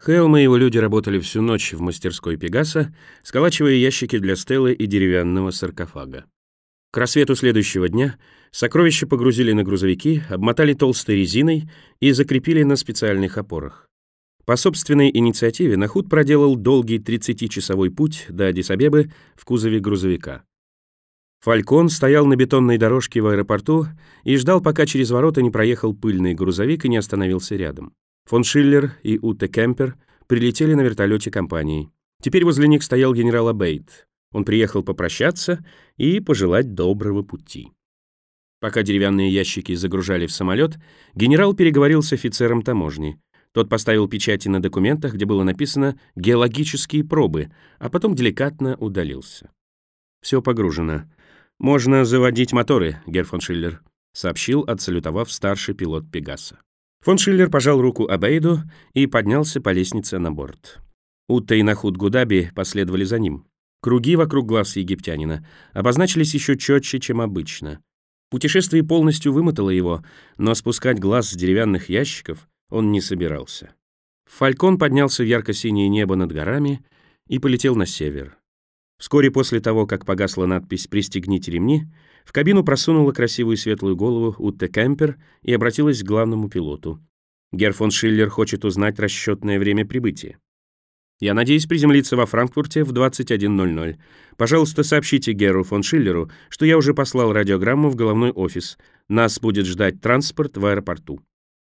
Хелм и его люди работали всю ночь в мастерской Пегаса, сколачивая ящики для стелы и деревянного саркофага. К рассвету следующего дня сокровища погрузили на грузовики, обмотали толстой резиной и закрепили на специальных опорах. По собственной инициативе Нахут проделал долгий 30-часовой путь до Аддис-Абебы в кузове грузовика. Фалькон стоял на бетонной дорожке в аэропорту и ждал, пока через ворота не проехал пыльный грузовик и не остановился рядом. Фон Шиллер и Утте Кемпер прилетели на вертолете компании. Теперь возле них стоял генерал Абейд. Он приехал попрощаться и пожелать доброго пути. Пока деревянные ящики загружали в самолет, генерал переговорил с офицером таможни. Тот поставил печати на документах, где было написано «геологические пробы», а потом деликатно удалился. «Все погружено. Можно заводить моторы, герр фон Шиллер», сообщил, отсалютовав старший пилот Пегаса. Фон Шиллер пожал руку Абейду и поднялся по лестнице на борт. Утта и Нахут Гудаби последовали за ним. Круги вокруг глаз египтянина обозначились еще четче, чем обычно. Путешествие полностью вымотало его, но спускать глаз с деревянных ящиков он не собирался. Фалькон поднялся в ярко-синее небо над горами и полетел на север. Вскоре после того, как погасла надпись «Пристегните ремни», в кабину просунула красивую светлую голову Утте Кемпер и обратилась к главному пилоту. «Герр фон Шиллер хочет узнать расчетное время прибытия. Я надеюсь приземлиться во Франкфурте в 21:00. Пожалуйста, сообщите Герру фон Шиллеру, что я уже послал радиограмму в головной офис. Нас будет ждать транспорт в аэропорту».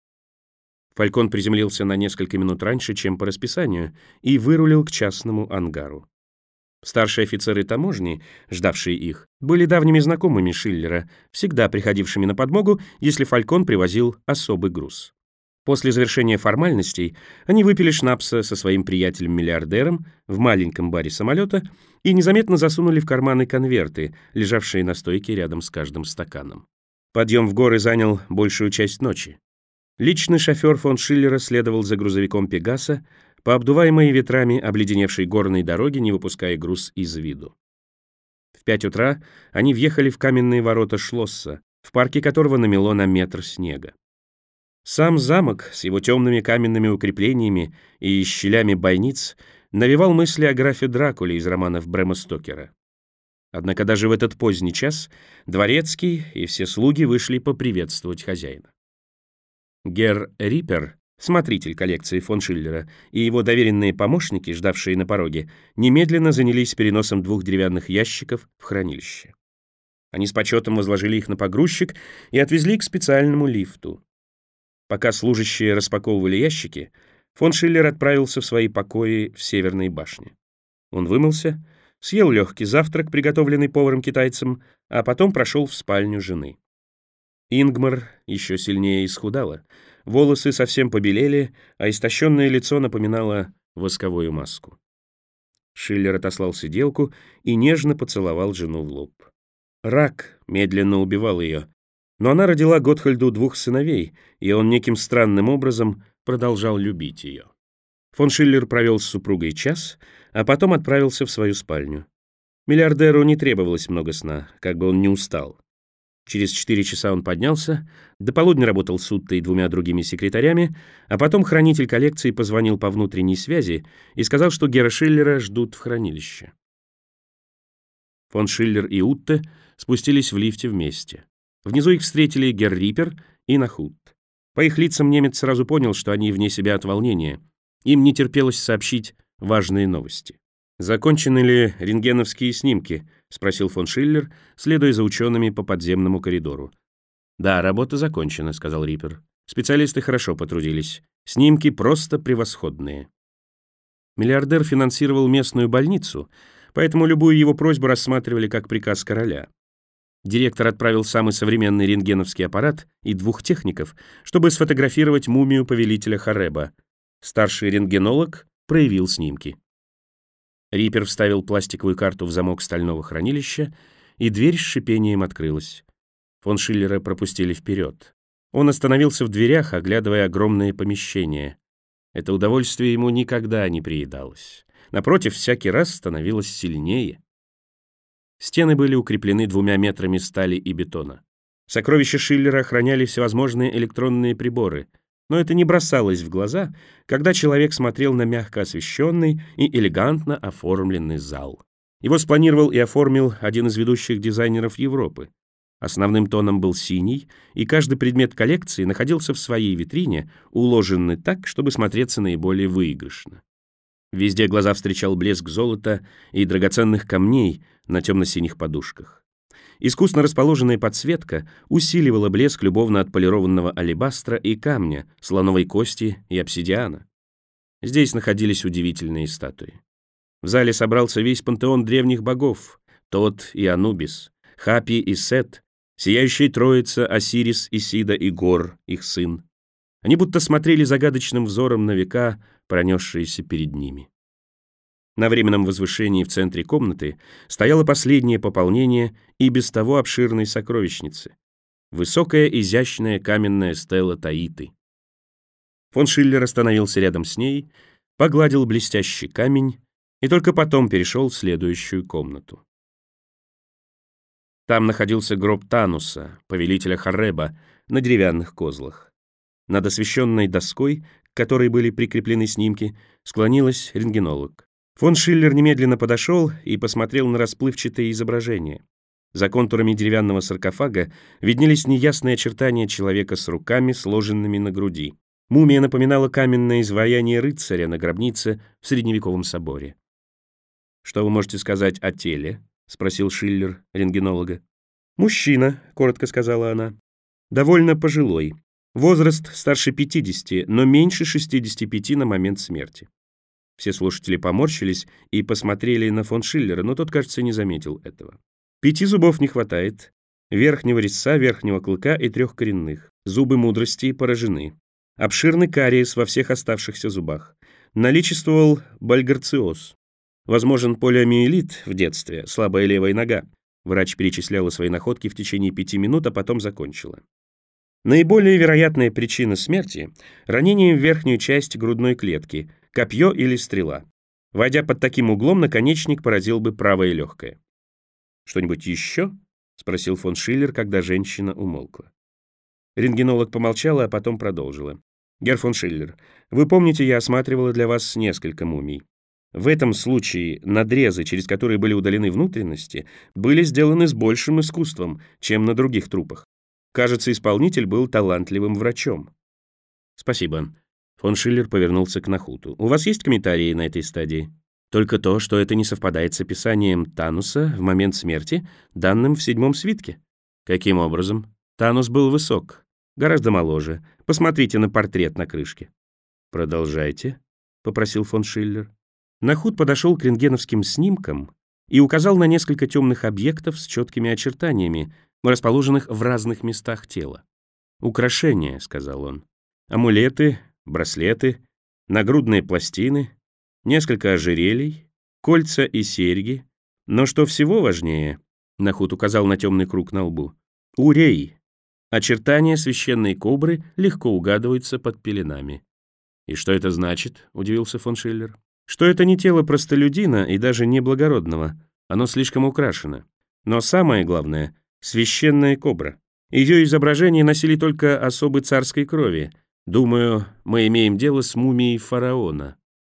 Фалькон приземлился на несколько минут раньше, чем по расписанию, и вырулил к частному ангару. Старшие офицеры таможни, ждавшие их, были давними знакомыми Шиллера, всегда приходившими на подмогу, если Фалькон привозил особый груз. После завершения формальностей они выпили шнапса со своим приятелем-миллиардером в маленьком баре самолета и незаметно засунули в карманы конверты, лежавшие на стойке рядом с каждым стаканом. Подъем в горы занял большую часть ночи. Личный шофер фон Шиллера следовал за грузовиком Пегаса по обдуваемой ветрами обледеневшей горной дороге, не выпуская груз из виду. В 5 утра они въехали в каменные ворота Шлосса, в парке которого намело на метр снега. Сам замок с его темными каменными укреплениями и щелями бойниц навевал мысли о графе Дракуле из романов Брэма Стокера. Однако даже в этот поздний час дворецкий и все слуги вышли поприветствовать хозяина. Герр Риппер, смотритель коллекции фон Шиллера, и его доверенные помощники, ждавшие на пороге, немедленно занялись переносом 2 деревянных ящиков в хранилище. Они с почетом возложили их на погрузчик и отвезли к специальному лифту. Пока служащие распаковывали ящики, фон Шиллер отправился в свои покои в Северной башне. Он вымылся, съел легкий завтрак, приготовленный поваром-китайцем, а потом прошел в спальню жены. Ингмар еще сильнее исхудала, волосы совсем побелели, а истощенное лицо напоминало восковую маску. Шиллер отослал сиделку и нежно поцеловал жену в лоб. Рак медленно убивал ее, но она родила Готхальду 2 сыновей, и он неким странным образом продолжал любить ее. Фон Шиллер провел с супругой час, а потом отправился в свою спальню. Миллиардеру не требовалось много сна, как бы он ни устал. Через 4 часа он поднялся, до полудня работал с Уттой и 2 другими секретарями, а потом хранитель коллекции позвонил по внутренней связи и сказал, что Герра Шиллера ждут в хранилище. Фон Шиллер и Утте спустились в лифте вместе. Внизу их встретили герр Риппер и Нахут. По их лицам немец сразу понял, что они вне себя от волнения. Им не терпелось сообщить важные новости. «Закончены ли рентгеновские снимки?» — спросил фон Шиллер, следуя за учеными по подземному коридору. «Да, работа закончена», — сказал Риппер. «Специалисты хорошо потрудились. Снимки просто превосходные». Миллиардер финансировал местную больницу, поэтому любую его просьбу рассматривали как приказ короля. Директор отправил самый современный рентгеновский аппарат и 2 техников, чтобы сфотографировать мумию повелителя Хореба. Старший рентгенолог проявил снимки. Риппер вставил пластиковую карту в замок стального хранилища, и дверь с шипением открылась. Фон Шиллера пропустили вперед. Он остановился в дверях, оглядывая огромное помещение. Это удовольствие ему никогда не приедалось. Напротив, всякий раз становилось сильнее. Стены были укреплены 2 метрами стали и бетона. Сокровища Шиллера охраняли всевозможные электронные приборы. но это не бросалось в глаза, когда человек смотрел на мягко освещенный и элегантно оформленный зал. Его спланировал и оформил один из ведущих дизайнеров Европы. Основным тоном был синий, и каждый предмет коллекции находился в своей витрине, уложенный так, чтобы смотреться наиболее выигрышно. Везде глаза встречал блеск золота и драгоценных камней на темно-синих подушках. Искусно расположенная подсветка усиливала блеск любовно отполированного алебастра и камня, слоновой кости и обсидиана. Здесь находились удивительные статуи. В зале собрался весь пантеон древних богов — Тот и Анубис, Хапи и Сет, сияющая троица Осирис, Исида и Гор, их сын. Они будто смотрели загадочным взором на века, пронесшиеся перед ними. На временном возвышении в центре комнаты стояло последнее пополнение и без того обширной сокровищницы — высокая изящная каменная стела Таиты. Фон Шиллер остановился рядом с ней, погладил блестящий камень и только потом перешел в следующую комнату. Там находился гроб Тануса, повелителя Хорреба, на деревянных козлах. Над освещенной доской, к которой были прикреплены снимки, склонилась рентгенолог. Фон Шиллер немедленно подошел и посмотрел на расплывчатые изображения. За контурами деревянного саркофага виднелись неясные очертания человека с руками, сложенными на груди. Мумия напоминала каменное изваяние рыцаря на гробнице в средневековом соборе. «Что вы можете сказать о теле?» — спросил Шиллер рентгенолога. «Мужчина», — коротко сказала она. «Довольно пожилой. Возраст старше 50, но меньше 65 на момент смерти». Все слушатели поморщились и посмотрели на фон Шиллера, но тот, кажется, не заметил этого. 5 зубов не хватает, верхнего резца, верхнего клыка и 3 коренных. Зубы мудрости поражены. Обширный кариес во всех оставшихся зубах. Наличествовал бальгарциоз. Возможен полиомиелит в детстве, слабая левая нога. Врач перечисляла свои находки в течение 5 минут, а потом закончила. Наиболее вероятная причина смерти — ранение в верхнюю часть грудной клетки, копье или стрела. Войдя под таким углом, наконечник поразил бы правое легкое. «Что-нибудь еще?» — спросил фон Шиллер, когда женщина умолкла. Рентгенолог помолчала, а потом продолжила. «Герр фон Шиллер, вы помните, я осматривала для вас несколько мумий. В этом случае надрезы, через которые были удалены внутренности, были сделаны с большим искусством, чем на других трупах. Кажется, исполнитель был талантливым врачом». «Спасибо». Фон Шиллер повернулся к Нахуту. «У вас есть комментарии на этой стадии?» «Только то, что это не совпадает с описанием Тануса в момент смерти, данным в 7-м свитке». «Каким образом?» «Танус был высок, гораздо моложе. Посмотрите на портрет на крышке». «Продолжайте», — попросил фон Шиллер. Нахут подошел к рентгеновским снимкам и указал на несколько темных объектов с четкими очертаниями, расположенных в разных местах тела. «Украшения», — сказал он. «Амулеты, браслеты, нагрудные пластины, несколько ожерелий, кольца и серьги. Но что всего важнее», — Нахут указал на темный круг на лбу, — «урей». Очертания священной кобры легко угадываются под пеленами. «И что это значит?» — удивился фон Шиллер. «Что это не тело простолюдина и даже не благородного. Оно слишком украшено. Но самое главное — священная кобра. Ее изображения носили только особы царской крови. Думаю, мы имеем дело с мумией фараона».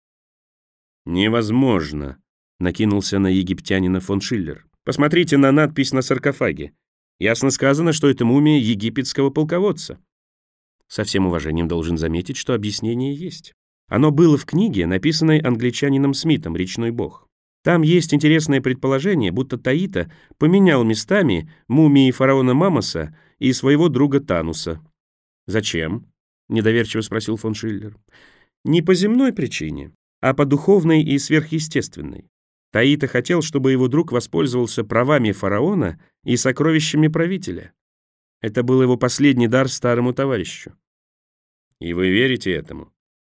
«Невозможно», — накинулся на египтянина фон Шиллер. «Посмотрите на надпись на саркофаге. Ясно сказано, что это мумия египетского полководца». Со всем уважением должен заметить, что объяснение есть. Оно было в книге, написанной англичанином Смитом «Речной бог». Там есть интересное предположение, будто Таита поменял местами мумии фараона Мамоса и своего друга Тануса. «Зачем?» — недоверчиво спросил фон Шиллер. «Не по земной причине, а по духовной и сверхъестественной. Таита хотел, чтобы его друг воспользовался правами фараона и сокровищами правителя. Это был его последний дар старому товарищу». «И вы верите этому?»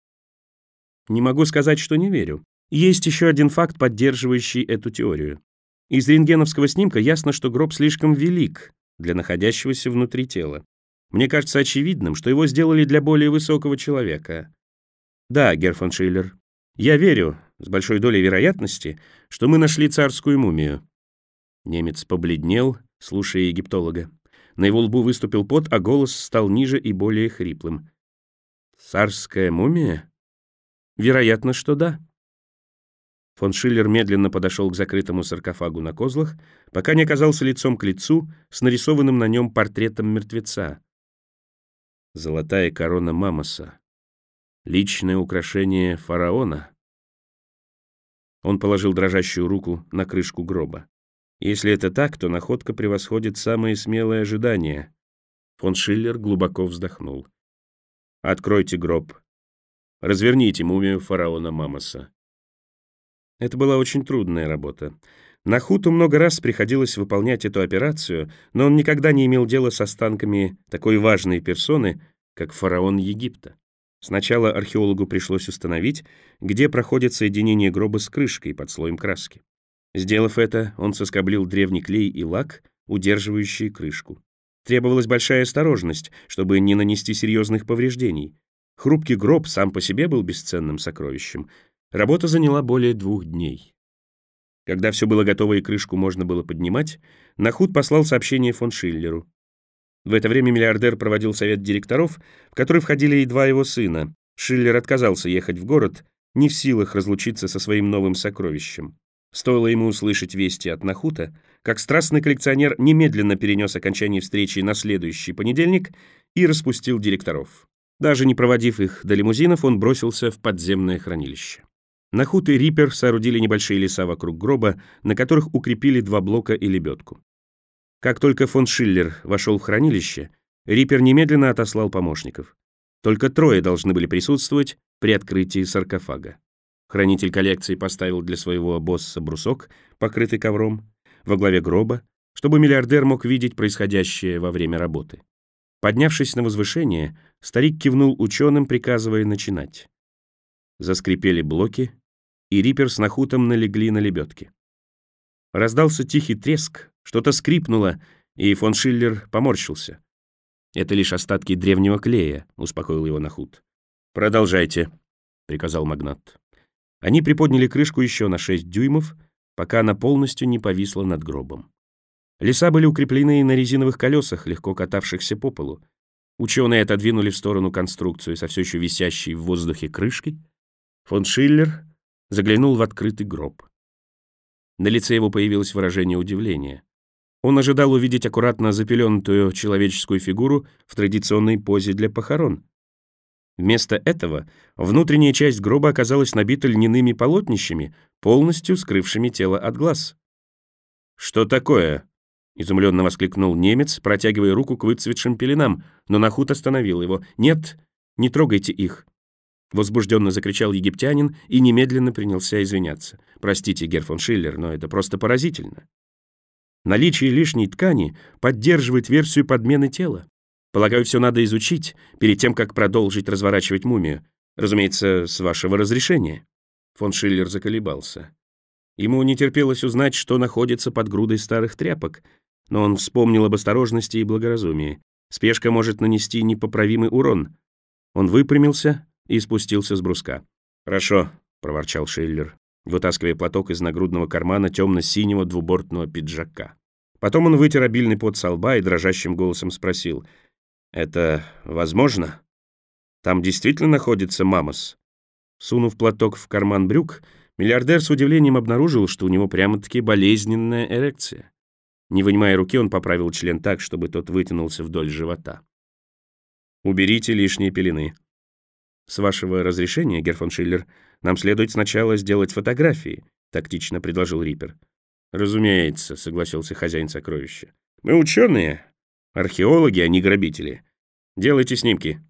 «Не могу сказать, что не верю. Есть еще один факт, поддерживающий эту теорию. Из рентгеновского снимка ясно, что гроб слишком велик для находящегося внутри тела. Мне кажется очевидным, что его сделали для более высокого человека. Да, Герр фон Шиллер, я верю, с большой долей вероятности, что мы нашли царскую мумию». Немец побледнел, слушая египтолога. На его лбу выступил пот, а голос стал ниже и более хриплым. Царская мумия? Вероятно, что да. Фон Шиллер медленно подошел к закрытому саркофагу на козлах, пока не оказался лицом к лицу с нарисованным на нем портретом мертвеца. Золотая корона Мамоса. Личное украшение фараона. Он положил дрожащую руку на крышку гроба. Если это так, то находка превосходит самые смелые ожидания. Фон Шиллер глубоко вздохнул. «Откройте гроб. Разверните мумию фараона Мамоса». Это была очень трудная работа. Нахуту много раз приходилось выполнять эту операцию, но он никогда не имел дела с останками такой важной персоны, как фараон Египта. Сначала археологу пришлось установить, где проходит соединение гроба с крышкой под слоем краски. Сделав это, он соскоблил древний клей и лак, удерживающие крышку. Требовалась большая осторожность, чтобы не нанести серьезных повреждений. Хрупкий гроб сам по себе был бесценным сокровищем. Работа заняла более 2 дней. Когда все было готово и крышку можно было поднимать, Нахут послал сообщение фон Шиллеру. В это время миллиардер проводил совет директоров, в который входили и 2 его сына. Шиллер отказался ехать в город, не в силах разлучиться со своим новым сокровищем. Стоило ему услышать вести от Нахута, как страстный коллекционер немедленно перенес окончание встречи на следующий понедельник и распустил директоров. Даже не проводив их до лимузинов, он бросился в подземное хранилище. Нахут и Риппер соорудили небольшие леса вокруг гроба, на которых укрепили 2 блока и лебедку. Как только фон Шиллер вошел в хранилище, Риппер немедленно отослал помощников. Только 3 должны были присутствовать при открытии саркофага. Хранитель коллекции поставил для своего босса брусок, покрытый ковром, во главе гроба, чтобы миллиардер мог видеть происходящее во время работы. Поднявшись на возвышение, старик кивнул ученым, приказывая начинать. Заскрипели блоки, и Риппер с Нахутом налегли на лебедки. Раздался тихий треск, что-то скрипнуло, и фон Шиллер поморщился. «Это лишь остатки древнего клея», — успокоил его Нахут. «Продолжайте», — приказал магнат. Они приподняли крышку еще на 6 дюймов, пока она полностью не повисла над гробом. Леса были укреплены на резиновых колесах, легко катавшихся по полу. Ученые отодвинули в сторону конструкцию со все еще висящей в воздухе крышкой. Фон Шиллер заглянул в открытый гроб. На лице его появилось выражение удивления. Он ожидал увидеть аккуратно запеленутую человеческую фигуру в традиционной позе для похорон. Вместо этого внутренняя часть гроба оказалась набита льняными полотнищами, полностью скрывшими тело от глаз. «Что такое?» — изумленно воскликнул немец, протягивая руку к выцветшим пеленам, но Нахут остановил его. «Нет, не трогайте их!» Возбужденно закричал египтянин и немедленно принялся извиняться. «Простите, герр фон Шиллер, но это просто поразительно. Наличие лишней ткани поддерживает версию подмены тела. Полагаю, все надо изучить перед тем, как продолжить разворачивать мумию. Разумеется, с вашего разрешения». Фон Шиллер заколебался. Ему не терпелось узнать, что находится под грудой старых тряпок, но он вспомнил об осторожности и благоразумии. Спешка может нанести непоправимый урон. Он выпрямился и спустился с бруска. «Хорошо», — проворчал Шиллер, вытаскивая платок из нагрудного кармана темно-синего двубортного пиджака. Потом он вытер обильный пот со лба и дрожащим голосом спросил: «Это возможно? Там действительно находится Мамос?» Сунув платок в карман брюк, миллиардер с удивлением обнаружил, что у него прямо-таки болезненная эрекция. Не вынимая руки, он поправил член так, чтобы тот вытянулся вдоль живота. «Уберите лишние пелены. С вашего разрешения, герр фон Шиллер, нам следует сначала сделать фотографии», — тактично предложил Риппер. «Разумеется», — согласился хозяин сокровища. «Мы ученые, археологи, а не грабители. Делайте снимки».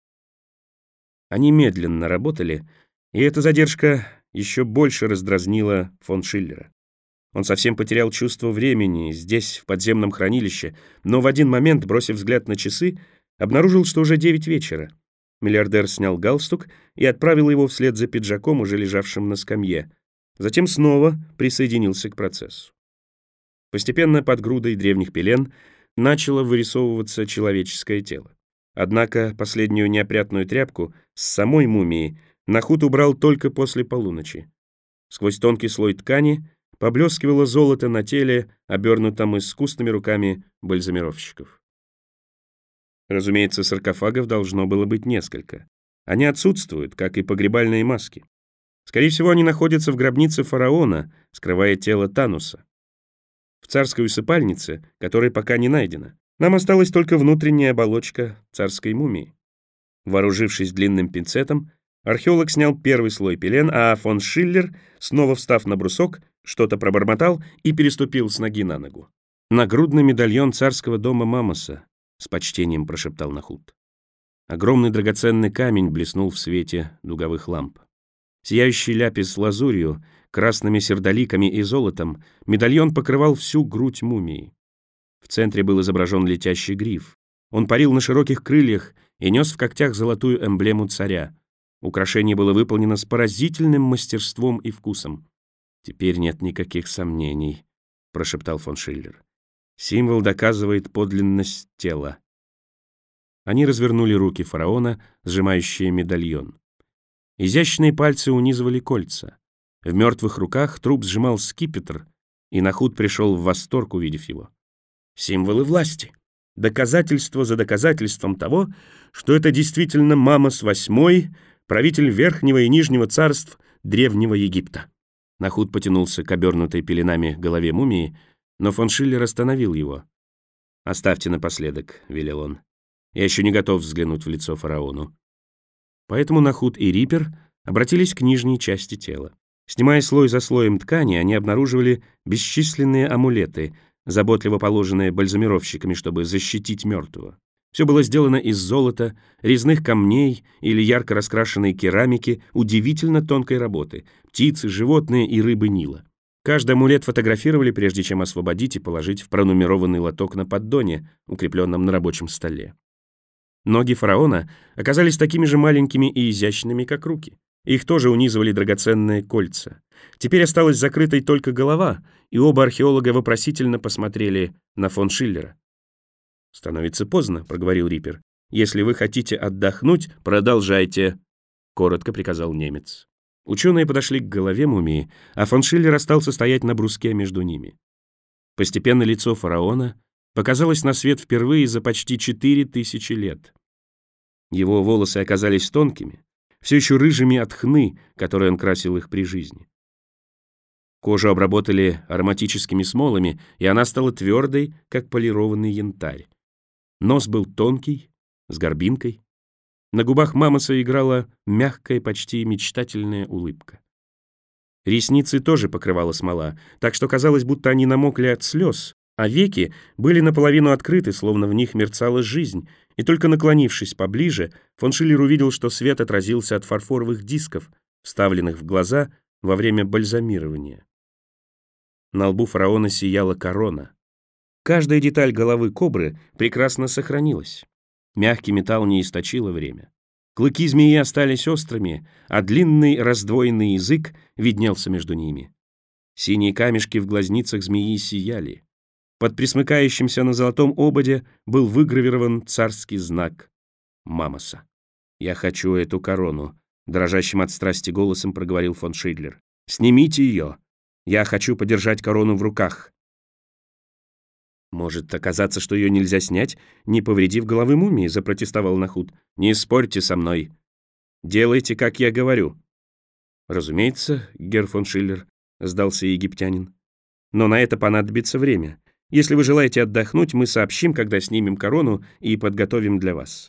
Они медленно работали, и эта задержка еще больше раздразнила фон Шиллера. Он совсем потерял чувство времени здесь, в подземном хранилище, но в один момент, бросив взгляд на часы, обнаружил, что уже 9 вечера. Миллиардер снял галстук и отправил его вслед за пиджаком, уже лежавшим на скамье. Затем снова присоединился к процессу. Постепенно под грудой древних пелен начало вырисовываться человеческое тело. Однако последнюю неопрятную тряпку с самой мумией Нахут убрал только после полуночи. Сквозь тонкий слой ткани поблескивало золото на теле, обернутом искусными руками бальзамировщиков. Разумеется, саркофагов должно было быть несколько. Они отсутствуют, как и погребальные маски. Скорее всего, они находятся в гробнице фараона, скрывая тело Тануса. В царской усыпальнице, которая пока не найдена. Нам осталась только внутренняя оболочка царской мумии. Вооружившись длинным пинцетом, археолог снял первый слой пелен, а фон Шиллер, снова встав на брусок, что-то пробормотал и переступил с ноги на ногу. «Нагрудный медальон царского дома Мамоса», — с почтением прошептал Нахут. Огромный драгоценный камень блеснул в свете дуговых ламп. Сияющий ляпис с лазурью, красными сердоликами и золотом, медальон покрывал всю грудь мумии. В центре был изображен летящий гриф. Он парил на широких крыльях и нес в когтях золотую эмблему царя. Украшение было выполнено с поразительным мастерством и вкусом. «Теперь нет никаких сомнений», — прошептал фон Шиллер. «Символ доказывает подлинность тела». Они развернули руки фараона, сжимающие медальон. Изящные пальцы унизывали кольца. В мертвых руках труп сжимал скипетр, и Нахут пришел в восторг, увидев его. Символы власти. Доказательство за доказательством того, что это действительно Мамос VIII, правитель Верхнего и Нижнего царств Древнего Египта. Нахут потянулся к обернутой пеленами голове мумии, но фон Шиллер остановил его. «Оставьте напоследок», — велел он. «Я еще не готов взглянуть в лицо фараону». Поэтому Нахут и Риппер обратились к нижней части тела. Снимая слой за слоем ткани, они обнаруживали бесчисленные амулеты, заботливо положенные бальзамировщиками, чтобы защитить мертвого. Все было сделано из золота, резных камней или ярко раскрашенной керамики удивительно тонкой работы, птицы, животные и рыбы Нила. Каждый амулет фотографировали, прежде чем освободить и положить в пронумерованный лоток на поддоне, укрепленном на рабочем столе. Ноги фараона оказались такими же маленькими и изящными, как руки. Их тоже унизывали драгоценные кольца. Теперь осталась закрытой только голова, и оба археолога вопросительно посмотрели на фон Шиллера. «Становится поздно», — проговорил Риппер. «Если вы хотите отдохнуть, продолжайте», — коротко приказал немец. Ученые подошли к голове мумии, а фон Шиллер остался стоять на бруске между ними. Постепенно лицо фараона показалось на свет впервые за почти 4000 лет. Его волосы оказались тонкими, все еще рыжими от хны, которой он красил их при жизни. Кожу обработали ароматическими смолами, и она стала твердой, как полированный янтарь. Нос был тонкий, с горбинкой. На губах Мамоса играла мягкая, почти мечтательная улыбка. Ресницы тоже покрывала смола, так что казалось, будто они намокли от слез, а веки были наполовину открыты, словно в них мерцала жизнь, и только наклонившись поближе, фон Шиллер увидел, что свет отразился от фарфоровых дисков, вставленных в глаза во время бальзамирования. На лбу фараона сияла корона. Каждая деталь головы кобры прекрасно сохранилась. Мягкий металл не источило время. Клыки змеи остались острыми, а длинный раздвоенный язык виднелся между ними. Синие камешки в глазницах змеи сияли. Под присмыкающимся на золотом ободе был выгравирован царский знак Мамоса. «Я хочу эту корону», — дрожащим от страсти голосом проговорил фон Шиллер. «Снимите ее. Я хочу подержать корону в руках». «Может оказаться, что ее нельзя снять, не повредив головы мумии», — запротестовал Нахут. «Не спорьте со мной. Делайте, как я говорю». «Разумеется, герр фон Шиллер», — сдался египтянин. «Но на это понадобится время. Если вы желаете отдохнуть, мы сообщим, когда снимем корону и подготовим для вас».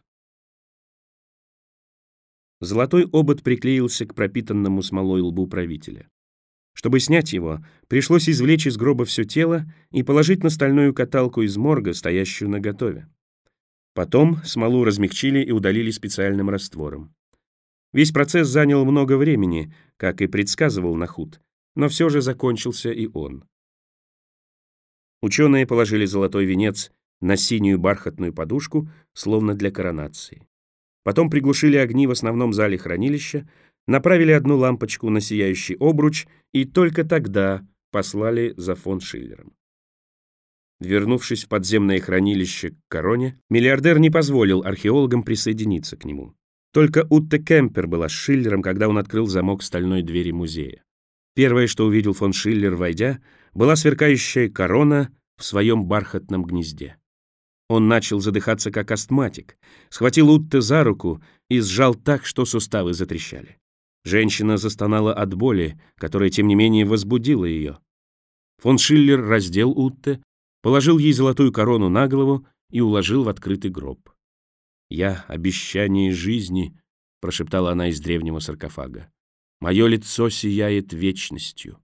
Золотой обод приклеился к пропитанному смолой лбу правителя. Чтобы снять его, пришлось извлечь из гроба все тело и положить на стальную каталку из морга, стоящую наготове. Потом смолу размягчили и удалили специальным раствором. Весь процесс занял много времени, как и предсказывал Нахут, но все же закончился и он. Ученые положили золотой венец на синюю бархатную подушку, словно для коронации. Потом приглушили огни в основном зале хранилища, направили одну лампочку на сияющий обруч и только тогда послали за фон Шиллером. Вернувшись в подземное хранилище к короне, миллиардер не позволил археологам присоединиться к нему. Только Утте Кемпер была с Шиллером, когда он открыл замок стальной двери музея. Первое, что увидел фон Шиллер, войдя, была сверкающая корона в своем бархатном гнезде. Он начал задыхаться, как астматик, схватил Утте за руку и сжал так, что суставы затрещали. Женщина застонала от боли, которая, тем не менее, возбудила ее. Фон Шиллер раздел Утте, положил ей золотую корону на голову и уложил в открытый гроб. «Я — обещание жизни», — прошептала она из древнего саркофага. «Мое лицо сияет вечностью».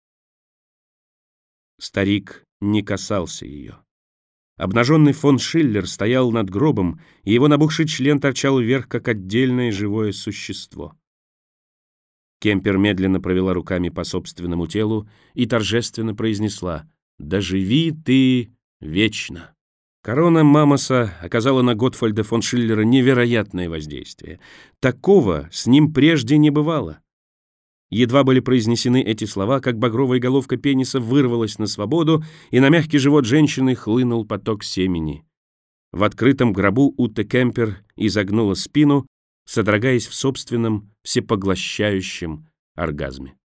Старик не касался ее. Обнаженный фон Шиллер стоял над гробом, и его набухший член торчал вверх, как отдельное живое существо. Кемпер медленно провела руками по собственному телу и торжественно произнесла: «Да живи ты вечно». Корона Мамоса оказала на Готфальда фон Шиллера невероятное воздействие. Такого с ним прежде не бывало. Едва были произнесены эти слова, как багровая головка пениса вырвалась на свободу, и на мягкий живот женщины хлынул поток семени. В открытом гробу Утте Кемпер изогнула спину, содрогаясь в собственном всепоглощающем оргазме.